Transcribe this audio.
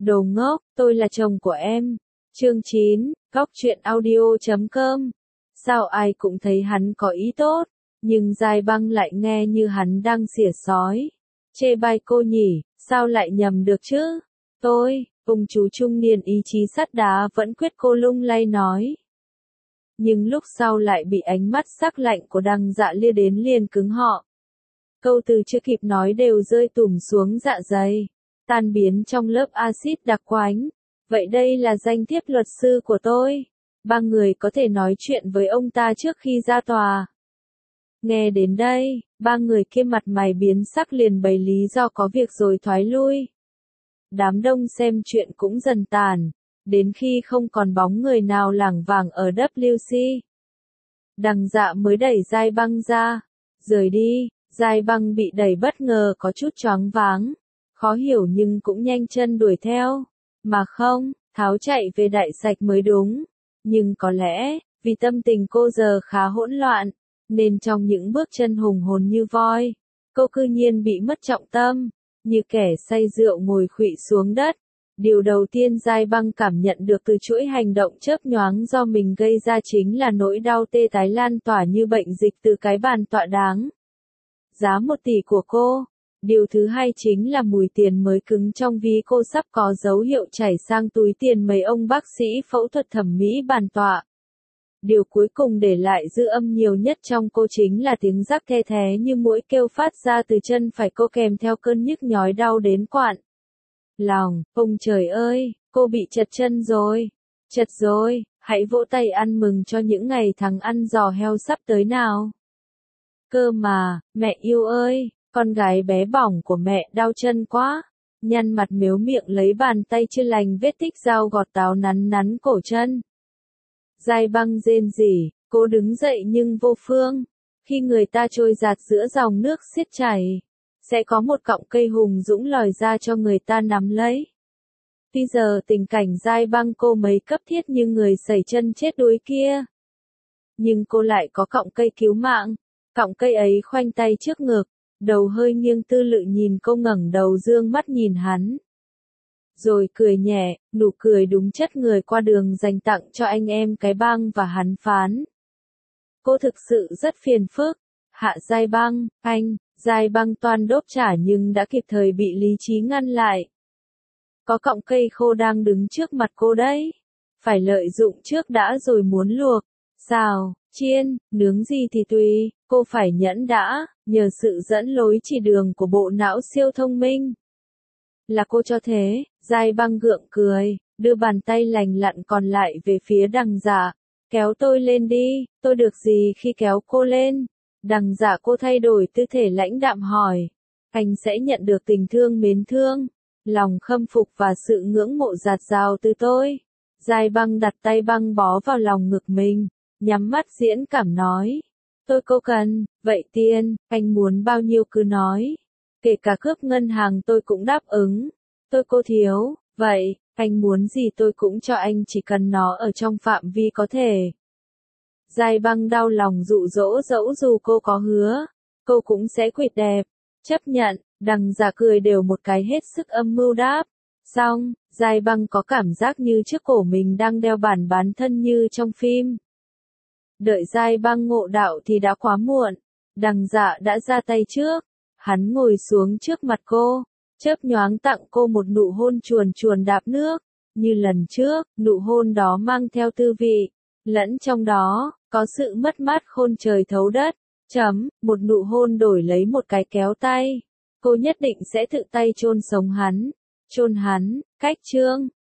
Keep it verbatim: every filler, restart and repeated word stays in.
Đồ ngốc, tôi là chồng của em. Chương chín, Góc truyện audio chấm com. Sao ai cũng thấy hắn có ý tốt, nhưng Giai Băng lại nghe như hắn đang xỉa sói. Chê bai cô nhỉ, sao lại nhầm được chứ? Tôi, ông chú trung niên ý chí sắt đá vẫn quyết cô lung lay nói. Nhưng lúc sau lại bị ánh mắt sắc lạnh của Đằng Dạ lia đến liền cứng họ. Câu từ chưa kịp nói đều rơi tùm xuống dạ dày, tan biến trong lớp axit đặc quánh. Vậy đây là danh thiếp luật sư của tôi. Ba người có thể nói chuyện với ông ta trước khi ra tòa. Nghe đến đây, ba người kia mặt mày biến sắc liền bày lý do có việc rồi thoái lui. Đám đông xem chuyện cũng dần tàn, đến khi không còn bóng người nào lảng vảng ở W C. Đằng Dạ mới đẩy Giai Băng ra, rời đi. Giai Băng bị đẩy bất ngờ có chút choáng váng, khó hiểu nhưng cũng nhanh chân đuổi theo. Mà không, tháo chạy về đại sạch mới đúng. Nhưng có lẽ, vì tâm tình cô giờ khá hỗn loạn, nên trong những bước chân hùng hồn như voi, cô cư nhiên bị mất trọng tâm, như kẻ say rượu ngồi khuỵu xuống đất. Điều đầu tiên Giai Băng cảm nhận được từ chuỗi hành động chớp nhoáng do mình gây ra chính là nỗi đau tê tái lan tỏa như bệnh dịch từ cái bàn tọa đáng giá một tỷ của cô. Điều thứ hai chính là mùi tiền mới cứng trong ví cô sắp có dấu hiệu chảy sang túi tiền mấy ông bác sĩ phẫu thuật thẩm mỹ bàn tọa. Điều cuối cùng để lại dư âm nhiều nhất trong cô chính là tiếng rắc the thé như muỗi kêu phát ra từ chân phải cô kèm theo cơn nhức nhói đau đến quặn lòng. Ông trời ơi, cô bị chật chân rồi. Chật rồi, hãy vỗ tay ăn mừng cho những ngày tháng ăn giò heo sắp tới nào. Cơ mà, mẹ yêu ơi, con gái bé bỏng của mẹ đau chân quá. Nhăn mặt mếu miệng lấy bàn tay chưa lành vết tích dao gọt táo nắn nắn cổ chân. Giai Băng rên rỉ, cô đứng dậy nhưng vô phương. Khi người ta trôi dạt giữa dòng nước xiết chảy, sẽ có một cọng cây hùng dũng lòi ra cho người ta nắm lấy. Bây giờ tình cảnh Giai Băng cô mấy cấp thiết như người sẩy chân chết đuối kia. Nhưng cô lại có cọng cây cứu mạng. Cọng cây ấy khoanh tay trước ngực, đầu hơi nghiêng tư lự nhìn cô ngẩng đầu dương mắt nhìn hắn. Rồi cười nhẹ, nụ cười đúng chất người qua đường dành tặng cho anh em cái băng và hắn phán. Cô thực sự rất phiền phức. Hạ Giai Băng, anh, Giai Băng toan đốp trả nhưng đã kịp thời bị lý trí ngăn lại. Có cọng cây khô đang đứng trước mặt cô đấy. Phải lợi dụng trước đã rồi muốn luộc, xào, chiên, nướng gì thì tùy, cô phải nhẫn đã, nhờ sự dẫn lối chỉ đường của bộ não siêu thông minh. Là cô cho thế, Giai Băng gượng cười, đưa bàn tay lành lặn còn lại về phía Đằng Dạ. Kéo tôi lên đi, tôi được gì khi kéo cô lên? Đằng Dạ cô thay đổi tư thể lãnh đạm hỏi. Anh sẽ nhận được tình thương mến thương, lòng khâm phục và sự ngưỡng mộ dạt dào từ tôi. Giai Băng đặt tay băng bó vào lòng ngực mình, nhắm mắt diễn cảm nói. Tôi cô cần, vậy tiền, anh muốn bao nhiêu cứ nói. Kể cả cướp ngân hàng tôi cũng đáp ứng. Tôi cô thiếu, vậy, anh muốn gì tôi cũng cho anh chỉ cần nó ở trong phạm vi có thể. Giai Băng đau lòng dụ dỗ dẫu dù cô có hứa, cô cũng sẽ quỵt đẹp. Chấp nhận, Đằng Dạ cười đều một cái hết sức âm mưu đáp. Xong, Giai Băng có cảm giác như trước cổ mình đang đeo bản bán thân như trong phim. Đợi Giai Băng ngộ đạo thì đã quá muộn. Đằng Dạ đã ra tay trước. Hắn ngồi xuống trước mặt cô, chớp nhoáng tặng cô một nụ hôn chuồn chuồn đạp nước. Như lần trước, nụ hôn đó mang theo tư vị, lẫn trong đó, có sự mất mát khôn trời thấu đất. Chấm, một nụ hôn đổi lấy một cái kéo tay. Cô nhất định sẽ tự tay chôn sống hắn. Chôn hắn, cách chương.